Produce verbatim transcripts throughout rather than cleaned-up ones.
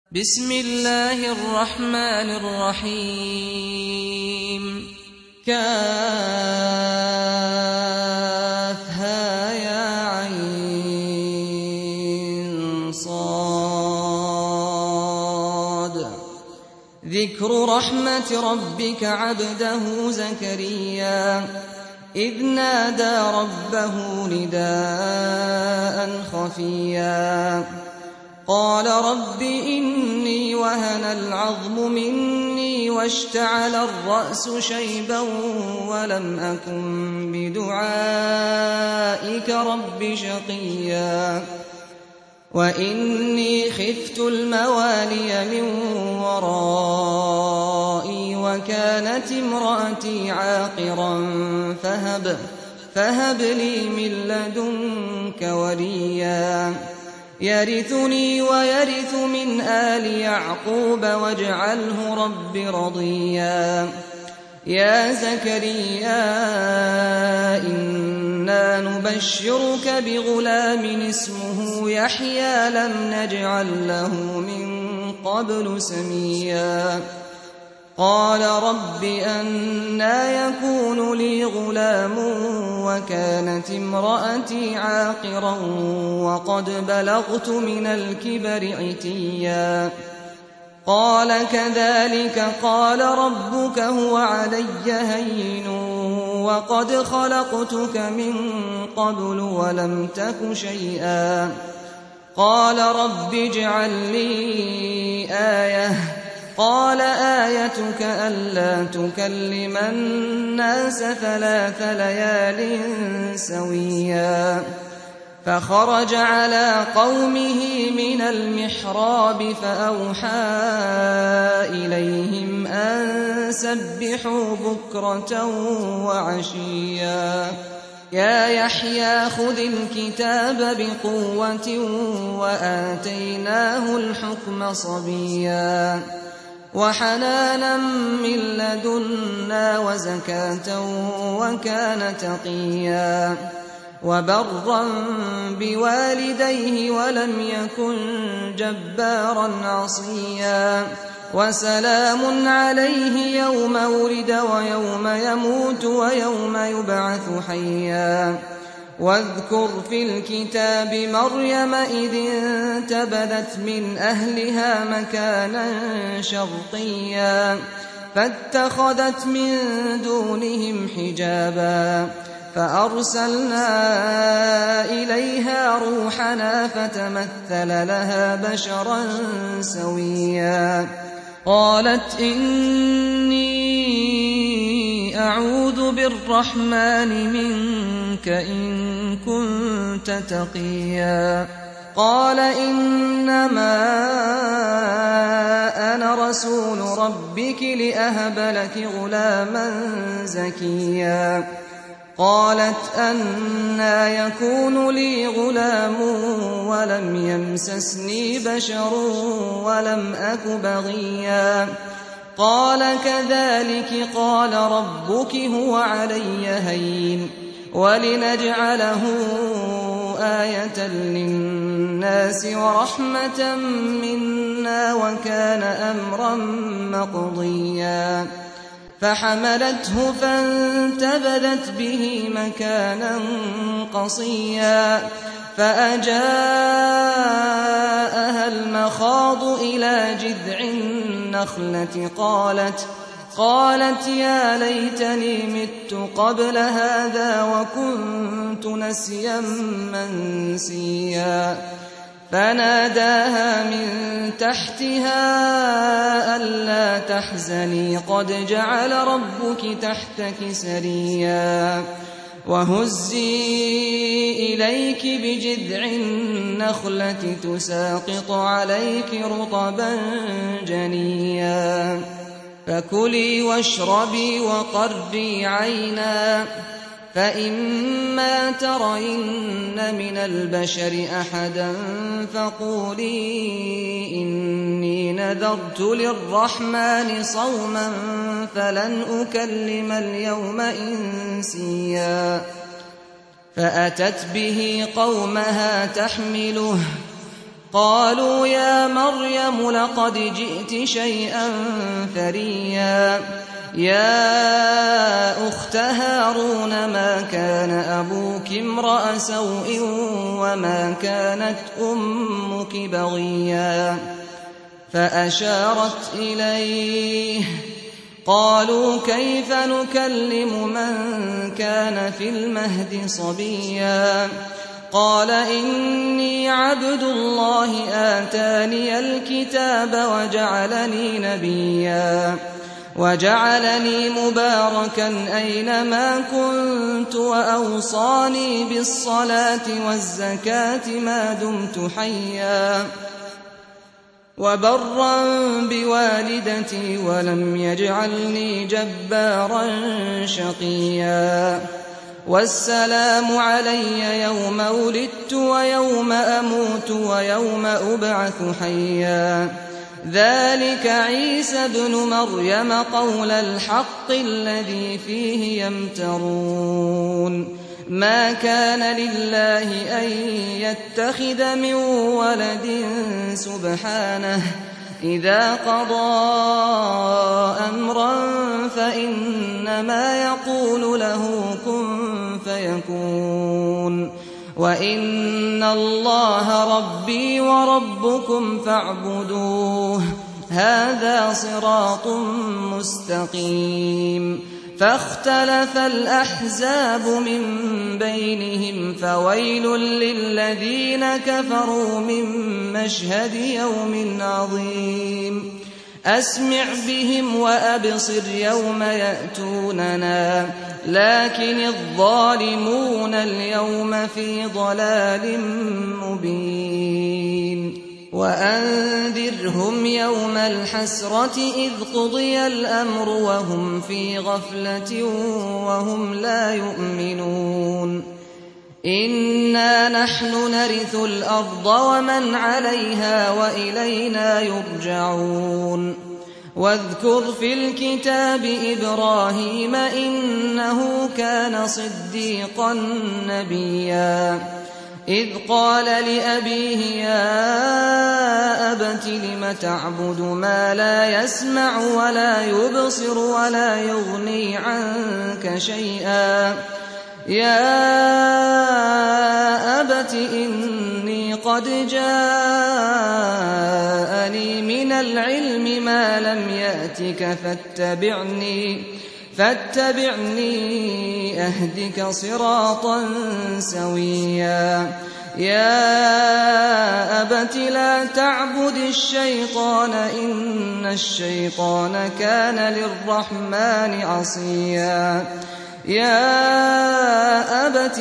بسم الله الرحمن الرحيم كافها يا عين صاد ذكر رحمة ربك عبده زكريا إذ نادى ربه نداء خفيا قال رب إني وهن العظم مني واشتعل الرأس شيبا ولم أكن بدعائك رب شقيا وإني خفت الموالي من ورائي وكانت امرأتي عاقرا فهب, فهب لي من لدنك وليا يرثني ويرث من آل يعقوب واجعله رب رضيا يا زكريا إنا نبشرك بغلام اسمه يحيى لم نجعل له من قبل سميا قال رب أنى يكون لي غلام وكانت امرأتي عاقرا وقد بلغت من الكبر عتيا قال كذلك قال ربك هو علي هين وقد خلقتك من قبل ولم تك شيئا قال رب اجعل لي آية قال آيتك ألا تكلم الناس ثلاث ليال سويا فخرج على قومه من المحراب فأوحى إليهم أن سبحوا بكرة وعشيا يا يحيى خذ الكتاب بقوة وآتيناه الحكم صبيا وحنانا من لدنا وزكاة وكان تقيا وبرا بوالديه ولم يكن جبارا عصيا وسلام عليه يوم ولد ويوم يموت ويوم يبعث حيا واذكر في الكتاب مريم إذ انتبذت من أهلها مكانا شرقيا فاتخذت من دونهم حجابا فأرسلنا إليها روحنا فتمثل لها بشرا سويا قالت إني أعوذ بالرحمن منك إن كنت تقيا قال إنما أنا رسول ربك لأهب لك غلاما زكيا قالت أنى يكون لي غلام ولم يمسسني بشر ولم أك بغيا قال كذلك قال ربك هو علي هين ولنجعله آية للناس ورحمة منا وكان أمرا مقضيا فحملته فانتبذت به مكانا قصيا فأجاءها المخاض إلى جذع النخلة قالت قالت يا ليتني مت قبل هذا وكنت نسيا منسيا فناداها من تحتها ألا تحزني قد جعل ربك تحتك سريا وهزي إليك بجذع النخلة تساقط عليك رطبا جنيا فكلي واشربي وقري عينا فإما ترين من البشر أحدا فقولي إني نذرت للرحمن صوما فلن أكلم اليوم إنسيا فأتت به قومها تحمله قالوا يا مريم لقد جئت شيئا فريا يا أخت هارون ما كان أبوك امرأ سوء وما كانت أمك بغيا فأشارت إليه قالوا كيف نكلم من كان في المهد صبيا قال إني عبد الله آتاني الكتاب وجعلني نبيا وجعلني مباركا أينما كنت وأوصاني بالصلاة والزكاة ما دمت حيا وبرا بوالدتي ولم يجعلني جبارا شقيا والسلام علي يوم ولدت ويوم أموت ويوم أبعث حيا ذلك عيسى ابن مريم قول الحق الذي فيه يمترون ما كان لله أن يتخذ من ولد سبحانه إذا قضى أمرا فإنما يقول له كن فيكون وإن الله ربي وربكم فاعبدوه هذا صراط مستقيم فاختلف الأحزاب من بينهم فويل للذين كفروا من مشهد يوم عظيم أسمع بهم وأبصر يوم يأتوننا لكن الظالمون اليوم في ضلال مبين وأنذرهم يوم الحسرة إذ قضي الأمر وهم في غفلة وهم لا يؤمنون إنا نحن نرث الأرض ومن عليها وإلينا يرجعون واذكر في الكتاب إبراهيم إنه كان صديقا نبيا إذ قال لأبيه يا أبت لم تعبد ما لا يسمع ولا يبصر ولا يغني عنك شيئا يا أبت إني قد جاءني من العلم ما لم يأتك فاتبعني فاتبعني أهدك صراطا سويا يا أبت لا تعبد الشيطان إن الشيطان كان للرحمن عصيا يا أبت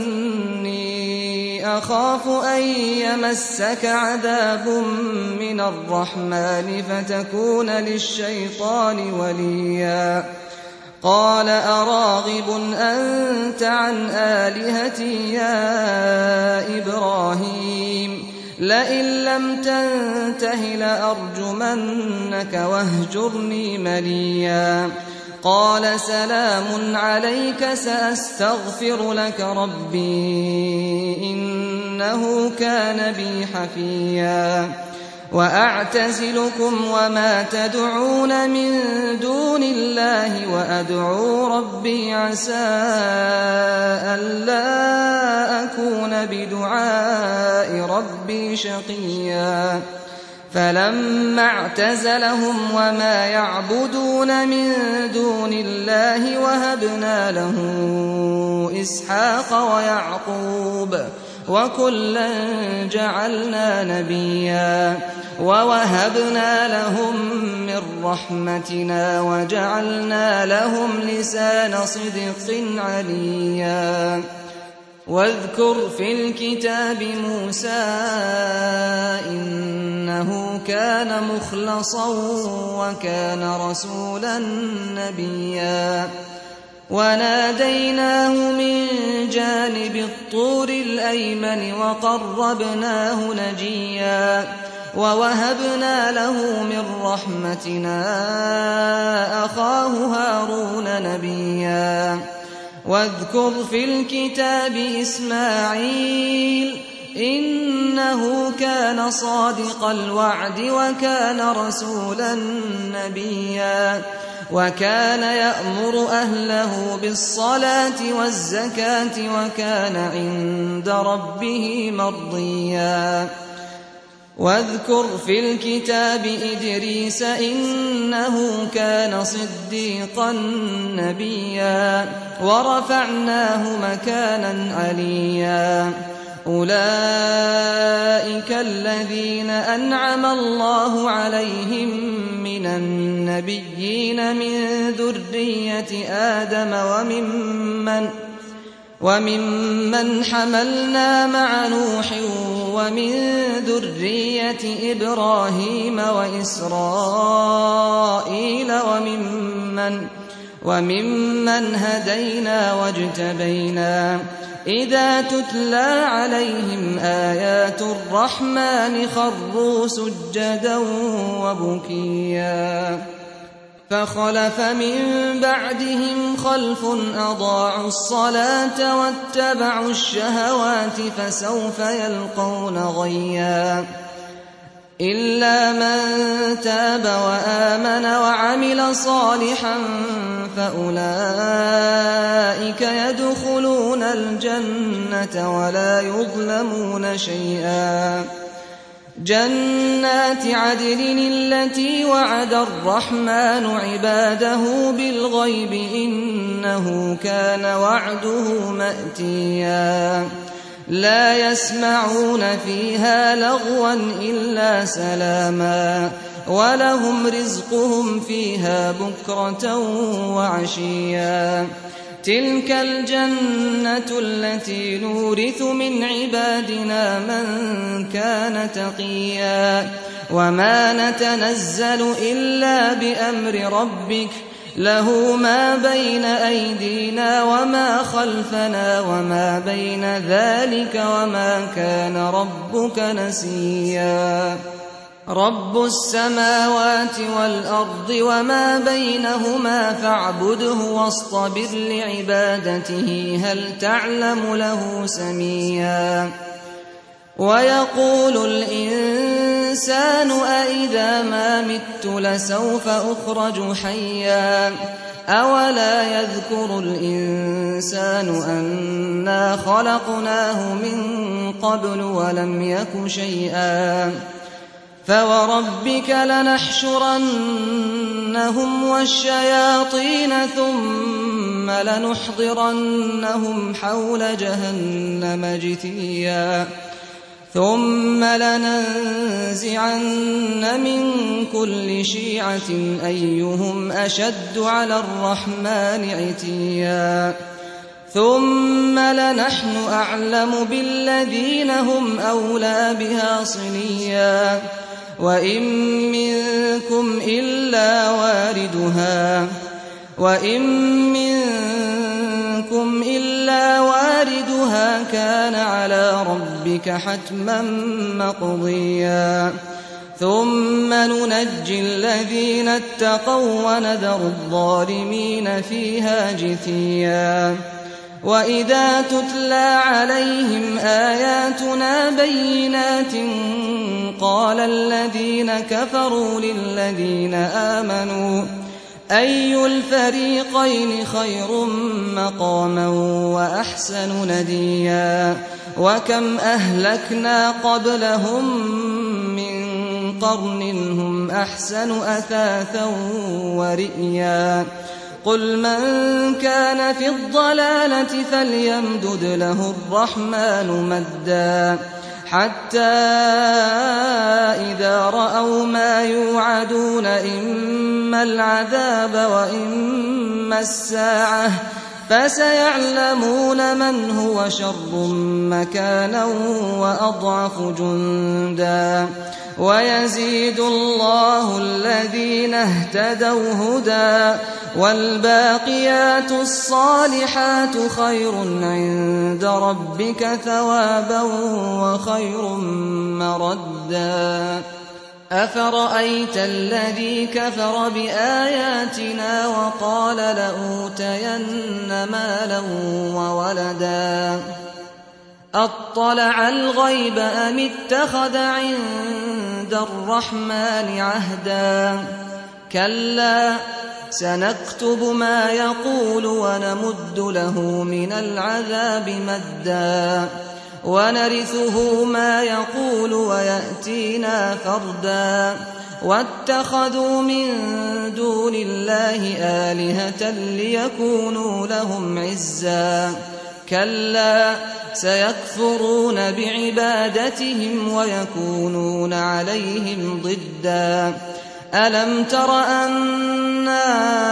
إني أخاف أن يمسك عذاب من الرحمن فتكون للشيطان وليا قال أراغب أنت عن آلهتي يا إبراهيم لئن لم تنته لأرجمنك واهجرني مليا قال سلام عليك سأستغفر لك ربي إنه كان بي حفيا وأعتزلكم وما تدعون من دون الله وأدعو ربي عسى ألا أكون بدعاء ربي شقيا فلما اعتزلهم وما يعبدون من دون الله وهبنا له إسحاق ويعقوب وكلا جعلنا نبيا ووهبنا لهم من رحمتنا وجعلنا لهم لسان صدق عليا واذكر في الكتاب موسى إنه كان مخلصا وكان رسولا نبيا وناديناه من جانب الطور الأيمن وقربناه نجيا ووهبنا له من رحمتنا أخاه هارون نبيا واذكر في الكتاب إسماعيل إنه كان صادق الوعد وكان رسولا نبيا وكان يأمر أهله بالصلاة والزكاة وكان عند ربه مرضيا واذكر في الكتاب إدريس إنه كان صديقا نبيا ورفعناه مكانا عليا أولئك الذين أنعم الله عليهم من النبيين من ذرية آدم وممن وممن حملنا مع نوح ومن ذرية إبراهيم وإسرائيل وممن وممن هدينا واجتبينا إذا تتلى عليهم آيات الرحمن خروا سجدا وبكيا فخلف من بعدهم خلف أضاعوا الصلاة واتبعوا الشهوات فسوف يلقون غيا إلا من تاب وآمن وعمل صالحا فأولئك يدخلون الجنة ولا يظلمون شيئا جنات عدن التي وعد الرحمن عباده بالغيب إنه كان وعده مأتيا لا يسمعون فيها لغوا إلا سلاما ولهم رزقهم فيها بكرة وعشيا تلك الجنة التي نورث من عبادنا من كان تقيا وما نتنزل إلا بأمر ربك له ما بين أيدينا وما خلفنا وما بين ذلك وما كان ربك نسيا رب السماوات والأرض وما بينهما فاعبده واصطبر لعبادته هل تعلم له سميا ويقول الإنسان أإذا ما مت لسوف أخرج حيا أولا يذكر الإنسان أنا خلقناه من قبل ولم يك شيئا فوربك لنحشرنهم والشياطين ثم لنحضرنهم حول جهنم جثيا ثم لننزعن من كل شيعة أيهم أشد على الرحمن عتيا ثم لنحن أعلم بالذين هم أولى بها صليا وإن منكم إلا واردها وإن منكم إلا واردها كان على ربك حتما مقضيا ثم ننجي الذين اتقوا ونذر الظالمين فيها جثيا وإذا تتلى عليهم آياتنا بينات قال الذين كفروا للذين آمنوا أي الفريقين خير مقاما وأحسن نديا وكم أهلكنا قبلهم من قرن هم أحسن أثاثا ورئيا قل من كان في الضلالة فليمدد له الرحمن مدا حتى إذا رأوا ما يوعدون إما العذاب وإما الساعة فسيعلمون من هو شر مكانا وأضعف جندا ويزيد الله الذين اهتدوا هدى والباقيات الصالحات خير عند ربك ثوابا وخير مردا أفرأيت الذي كفر بآياتنا وقال لأوتين مالا وولدا أطلع الغيب أم اتخذ عند الرحمن عهدا كلا سنكتب ما يقول ونمد له من العذاب مدا ونرثه ما يقول ويأتينا فردا واتخذوا من دون الله آلهة ليكونوا لهم عزا كلا سيكفرون بعبادتهم ويكونون عليهم ضدا ألم تر أنا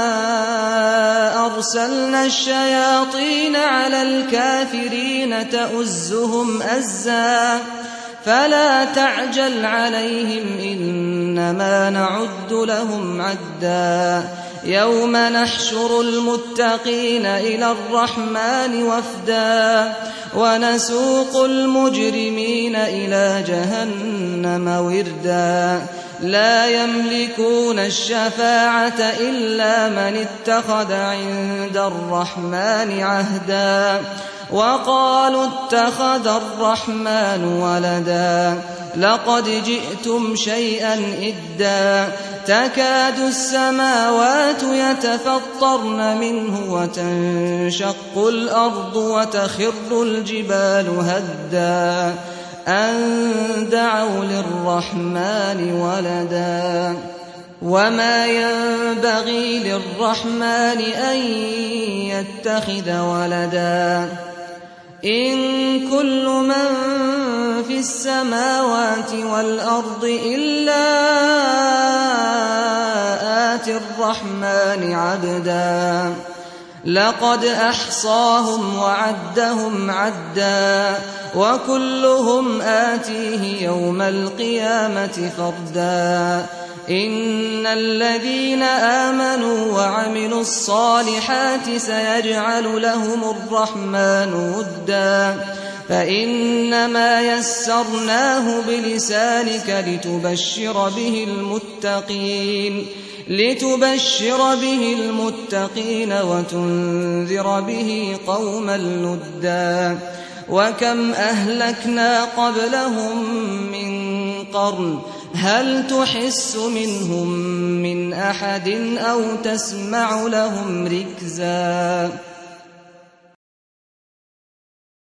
أرسلنا الشياطين على الكافرين تؤزهم أزا فلا تعجل عليهم إنما نعد لهم عدا يوم نحشر المتقين إلى الرحمن وفدا ونسوق المجرمين إلى جهنم وردا لا يملكون الشفاعة إلا من اتخذ عند الرحمن عهدا وقالوا اتخذ الرحمن ولدا لقد جئتم شيئا إدا تكاد السماوات يتفطرن منه وتنشق الأرض وتخر الجبال هدا أن دعوا للرحمن ولدا وما ينبغي للرحمن أن يتخذ ولدا إن كل من في السماوات والأرض إلا آتي الرحمن عبدا لقد أحصاهم وعدهم عدا وكلهم آتيه يوم القيامة فردا إن الذين آمنوا وعملوا الصالحات سيجعل لهم الرحمن ودا فإنما يسرناه بلسانك لتبشر به المتقين لتبشر به المتقين وتنذر به قوما لدا وكم أهلكنا قبلهم من قرن هل تحس منهم من أحد أو تسمع لهم ركزا